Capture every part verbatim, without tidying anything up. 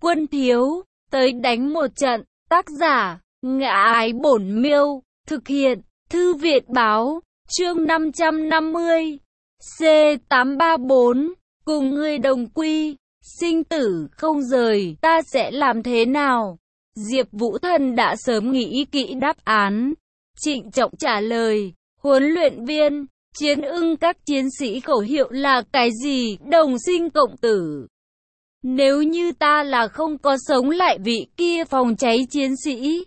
Quân thiếu, tới đánh một trận. Tác giả, Ngã Ái Bổn Miêu. Thực hiện, Thư viện báo. Chương năm trăm năm mươi. C tám ba bốn. Cùng ngươi đồng quy. Sinh tử không rời. Ta sẽ làm thế nào? Diệp Vũ Thần đã sớm nghĩ kỹ đáp án. Trịnh trọng trả lời. Huấn luyện viên. Chiến ưng các chiến sĩ khẩu hiệu là cái gì? Đồng sinh cộng tử. Nếu như ta là không có sống lại vị kia phòng cháy chiến sĩ,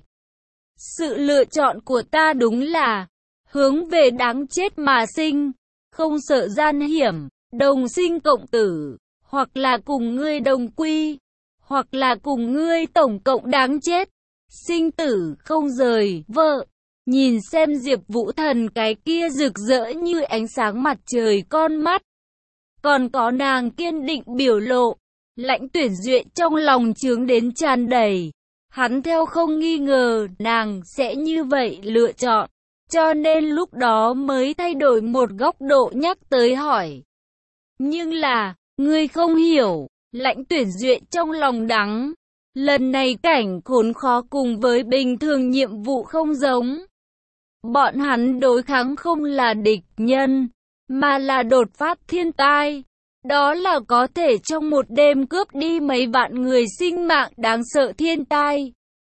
sự lựa chọn của ta đúng là hướng về đáng chết mà sinh, không sợ gian hiểm, đồng sinh cộng tử, hoặc là cùng ngươi đồng quy, hoặc là cùng ngươi tổng cộng đáng chết, sinh tử không rời. Vợ, nhìn xem Diệp Vũ Thần cái kia rực rỡ như ánh sáng mặt trời con mắt, còn có nàng kiên định biểu lộ, Lãnh Tuyển Duệ trong lòng chướng đến tràn đầy. Hắn theo không nghi ngờ nàng sẽ như vậy lựa chọn, cho nên lúc đó mới thay đổi một góc độ nhắc tới hỏi. Nhưng là, ngươi không hiểu, Lãnh Tuyển Duệ trong lòng đắng. Lần này cảnh khốn khó cùng với bình thường nhiệm vụ không giống. Bọn hắn đối kháng không là địch nhân, mà là đột phát thiên tai. Đó là có thể trong một đêm cướp đi mấy vạn người sinh mạng đáng sợ thiên tai.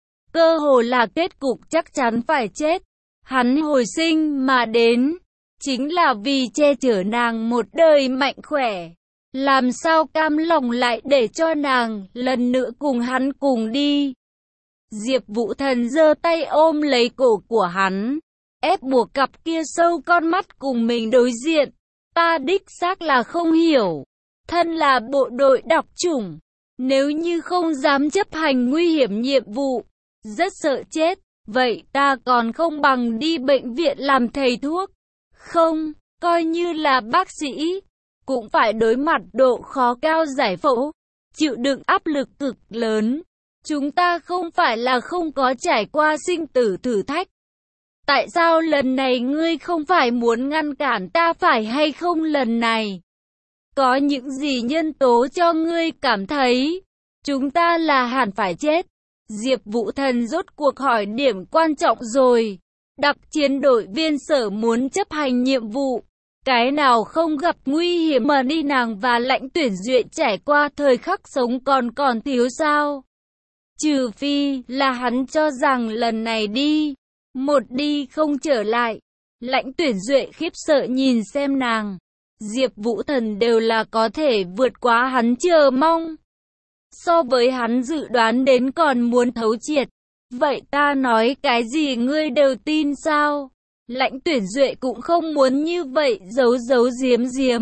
Cơ hồ là kết cục chắc chắn phải chết. Hắn hồi sinh mà đến, chính là vì che chở nàng một đời mạnh khỏe. Làm sao cam lòng lại để cho nàng lần nữa cùng hắn cùng đi. Diệp Vũ Thần giơ tay ôm lấy cổ của hắn, ép buộc cặp kia sâu con mắt cùng mình đối diện. Ta đích xác là không hiểu, thân là bộ đội đặc chủng, nếu như không dám chấp hành nguy hiểm nhiệm vụ, rất sợ chết, vậy ta còn không bằng đi bệnh viện làm thầy thuốc. Không, coi như là bác sĩ, cũng phải đối mặt độ khó cao giải phẫu, chịu đựng áp lực cực lớn. Chúng ta không phải là không có trải qua sinh tử thử thách. Tại sao lần này ngươi không phải muốn ngăn cản ta phải hay không lần này? Có những gì nhân tố cho ngươi cảm thấy chúng ta là hẳn phải chết? Diệp Vũ Thần rốt cuộc hỏi điểm quan trọng rồi. Đặc chiến đội viên Sở muốn chấp hành nhiệm vụ, cái nào không gặp nguy hiểm mà đi nàng và Lãnh Tuyển Duệ trải qua thời khắc sống còn còn thiếu sao? Trừ phi là hắn cho rằng lần này đi, một đi không trở lại. Lãnh Tuyển Duệ khiếp sợ nhìn xem nàng. Diệp Vũ Thần đều là có thể vượt quá hắn chờ mong. So với hắn dự đoán đến còn muốn thấu triệt. Vậy ta nói cái gì ngươi đều tin sao? Lãnh Tuyển Duệ cũng không muốn như vậy giấu giấu giếm giếm.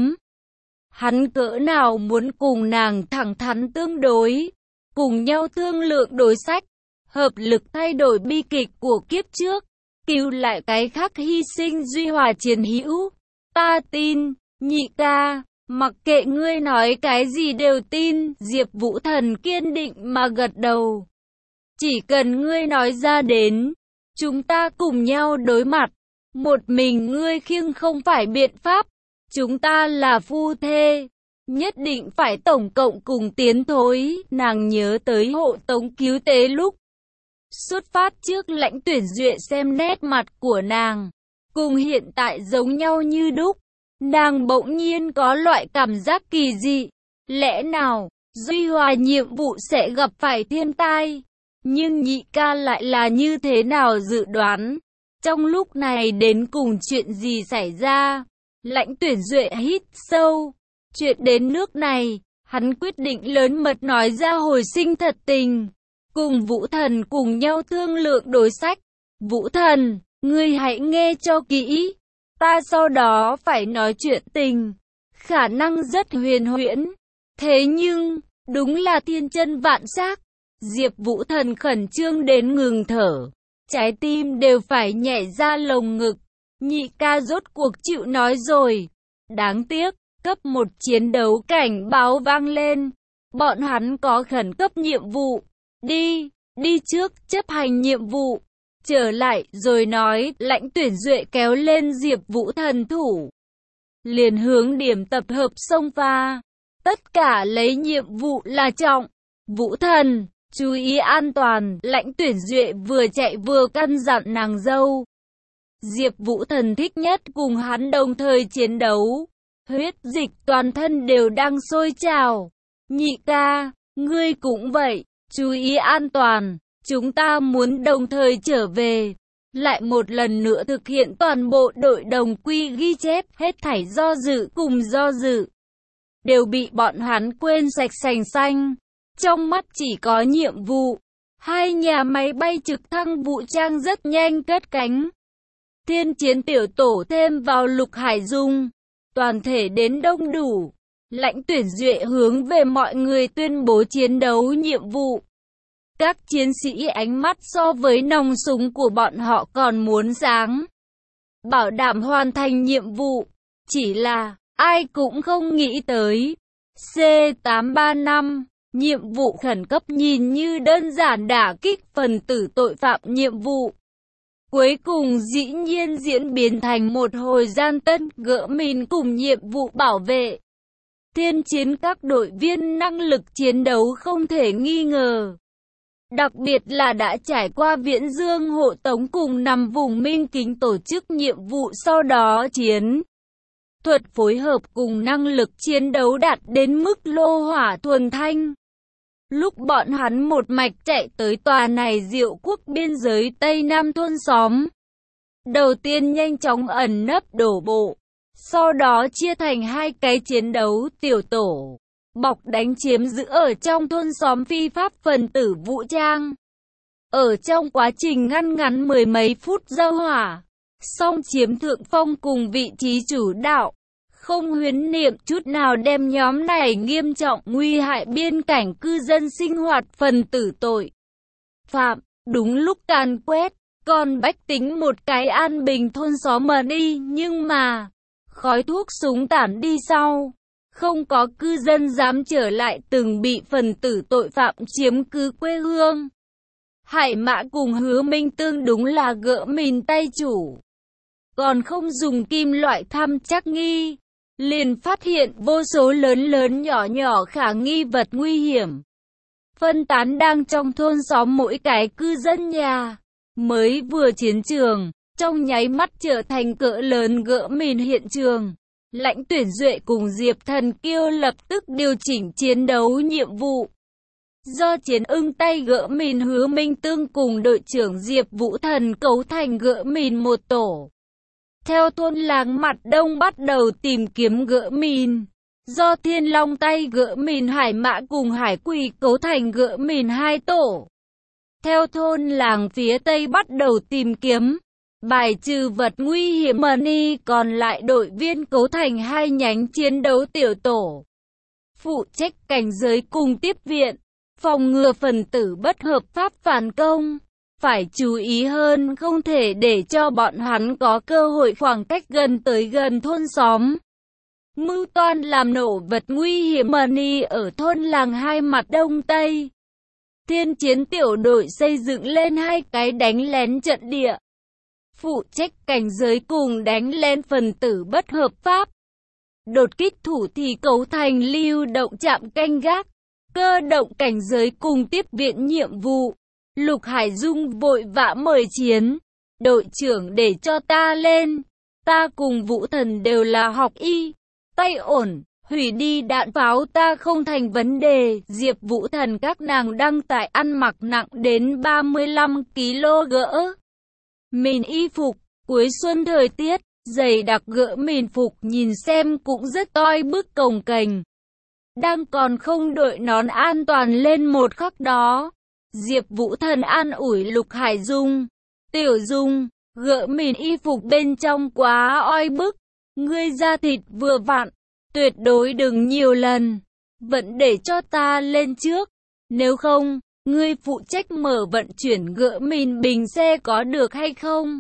Hắn cỡ nào muốn cùng nàng thẳng thắn tương đối, cùng nhau thương lượng đối sách, hợp lực thay đổi bi kịch của kiếp trước, cứu lại cái khác hy sinh duy hòa chiến hữu. Ta tin, nhị ca, mặc kệ ngươi nói cái gì đều tin. Diệp Vũ Thần kiên định mà gật đầu. Chỉ cần ngươi nói ra đến, chúng ta cùng nhau đối mặt. Một mình ngươi khiêng không phải biện pháp. Chúng ta là phu thê, nhất định phải tổng cộng cùng tiến thối. Nàng nhớ tới hộ tống cứu tế lúc xuất phát trước, Lãnh Tuyển Duệ xem nét mặt của nàng cùng hiện tại giống nhau như đúc. Nàng bỗng nhiên có loại cảm giác kỳ dị. Lẽ nào duy hòa nhiệm vụ sẽ gặp phải thiên tai? Nhưng nhị ca lại là như thế nào dự đoán? Trong lúc này đến cùng chuyện gì xảy ra? Lãnh Tuyển Duệ hít sâu. Chuyện đến nước này, hắn quyết định lớn mật nói ra hồi sinh thật tình, cùng Vũ Thần cùng nhau thương lượng đối sách. Vũ Thần, ngươi hãy nghe cho kỹ. Ta sau đó phải nói chuyện tình, khả năng rất huyền huyễn. Thế nhưng, đúng là thiên chân vạn xác. Diệp Vũ Thần khẩn trương đến ngừng thở, trái tim đều phải nhảy ra lồng ngực. Nhị ca rốt cuộc chịu nói rồi. Đáng tiếc, cấp một chiến đấu cảnh báo vang lên. Bọn hắn có khẩn cấp nhiệm vụ. Đi, đi trước chấp hành nhiệm vụ. Trở lại rồi nói. Lãnh Tuyển Duệ kéo lên Diệp Vũ Thần thủ, liền hướng điểm tập hợp xông pha. Tất cả lấy nhiệm vụ là trọng. Vũ Thần, chú ý an toàn, Lãnh Tuyển Duệ vừa chạy vừa căn dặn nàng dâu. Diệp Vũ Thần thích nhất cùng hắn đồng thời chiến đấu. Huyết dịch toàn thân đều đang sôi trào. Nhị ca, ngươi cũng vậy, chú ý an toàn, chúng ta muốn đồng thời trở về. Lại một lần nữa thực hiện toàn bộ đội đồng quy ghi chép, hết thảy do dự cùng do dự đều bị bọn hắn quên sạch sành xanh. Trong mắt chỉ có nhiệm vụ. Hai nhà máy bay trực thăng vũ trang rất nhanh cất cánh. Thiên chiến tiểu tổ thêm vào Lục Hải Dung, toàn thể đến đông đủ. Lãnh Tuyển Duệ hướng về mọi người tuyên bố chiến đấu nhiệm vụ. Các chiến sĩ ánh mắt so với nòng súng của bọn họ còn muốn sáng. Bảo đảm hoàn thành nhiệm vụ. Chỉ là, ai cũng không nghĩ tới. C tám ba năm, nhiệm vụ khẩn cấp nhìn như đơn giản đả kích phần tử tội phạm nhiệm vụ. Cuối cùng dĩ nhiên diễn biến thành một hồi gian tân gỡ mìn cùng nhiệm vụ bảo vệ. Thiên chiến các đội viên năng lực chiến đấu không thể nghi ngờ. Đặc biệt là đã trải qua Viễn Dương hộ tống cùng nằm vùng Minh Kính tổ chức nhiệm vụ sau đó chiến. Thuật phối hợp cùng năng lực chiến đấu đạt đến mức lô hỏa thuần thanh. Lúc bọn hắn một mạch chạy tới tòa này Diệu Quốc biên giới Tây Nam thôn xóm. Đầu tiên nhanh chóng ẩn nấp đổ bộ. Sau đó chia thành hai cái chiến đấu tiểu tổ. Bọc đánh chiếm giữ ở trong thôn xóm phi pháp phần tử vũ trang. Ở trong quá trình ngăn ngắn mười mấy phút giao hỏa, song chiếm thượng phong cùng vị trí chủ đạo. Không huyễn niệm chút nào đem nhóm này nghiêm trọng nguy hại biên cảnh cư dân sinh hoạt phần tử tội phạm, đúng lúc càn quét, còn bách tính một cái an bình thôn xóm mà đi, nhưng mà khói thuốc súng tản đi sau, không có cư dân dám trở lại từng bị phần tử tội phạm chiếm cứ quê hương. Hải Mã cùng Hứa Minh Tương đúng là gỡ mìn tay chủ, còn không dùng kim loại thăm chắc nghi, liền phát hiện vô số lớn lớn nhỏ nhỏ khả nghi vật nguy hiểm. Phân tán đang trong thôn xóm mỗi cái cư dân nhà. Mới vừa chiến trường, trong nháy mắt trở thành cỡ lớn gỡ mìn hiện trường. Lãnh Tuyển Duệ cùng Diệp Thần Kiêu lập tức điều chỉnh chiến đấu nhiệm vụ. Do chiến ưng tay gỡ mìn Hứa Minh Tương cùng đội trưởng Diệp Vũ Thần cấu thành gỡ mìn một tổ. Theo thôn làng mặt đông bắt đầu tìm kiếm gỡ mìn. Do Thiên Long tay gỡ mìn Hải Mã cùng Hải Quỷ cấu thành gỡ mìn hai tổ. Theo thôn làng phía tây bắt đầu tìm kiếm, bài trừ vật nguy hiểm money, còn lại đội viên cấu thành hai nhánh chiến đấu tiểu tổ. Phụ trách cảnh giới cùng tiếp viện, phòng ngừa phần tử bất hợp pháp phản công. Phải chú ý hơn, không thể để cho bọn hắn có cơ hội khoảng cách gần tới gần thôn xóm. Mưu toan làm nổ vật nguy hiểm money ở thôn làng hai mặt đông tây. Thiên chiến tiểu đội xây dựng lên hai cái đánh lén trận địa. Phụ trách cảnh giới cùng đánh lén phần tử bất hợp pháp. Đột kích thủ thì cấu thành lưu động trạm canh gác. Cơ động cảnh giới cùng tiếp viện nhiệm vụ. Lục Hải Dung vội vã mời chiến. Đội trưởng để cho ta lên. Ta cùng Vũ Thần đều là học y. Tay ổn. Hủy đi đạn pháo ta không thành vấn đề. Diệp Vũ Thần các nàng đăng tải ăn mặc nặng đến ba mươi lăm ki lô gỡ mìn y phục. Cuối xuân thời tiết, dày đặc gỡ mìn phục nhìn xem cũng rất toi bức cồng kềnh. Đang còn không đội nón an toàn lên một khắc đó. Diệp Vũ Thần an ủi Lục Hải Dung. Tiểu Dung, gỡ mìn y phục bên trong quá oi bức. Ngươi da thịt vừa vặn. Tuyệt đối đừng nhiều lần. Vẫn để cho ta lên trước. Nếu không, ngươi phụ trách mở vận chuyển gỡ mìn bình xe có được hay không?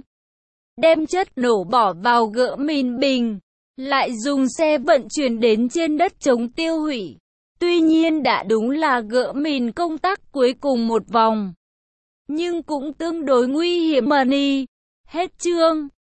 Đem chất nổ bỏ vào gỡ mìn bình. Lại dùng xe vận chuyển đến trên đất chống tiêu hủy. Tuy nhiên đã đúng là gỡ mìn công tác cuối cùng một vòng. Nhưng cũng tương đối nguy hiểm money. Hết chương.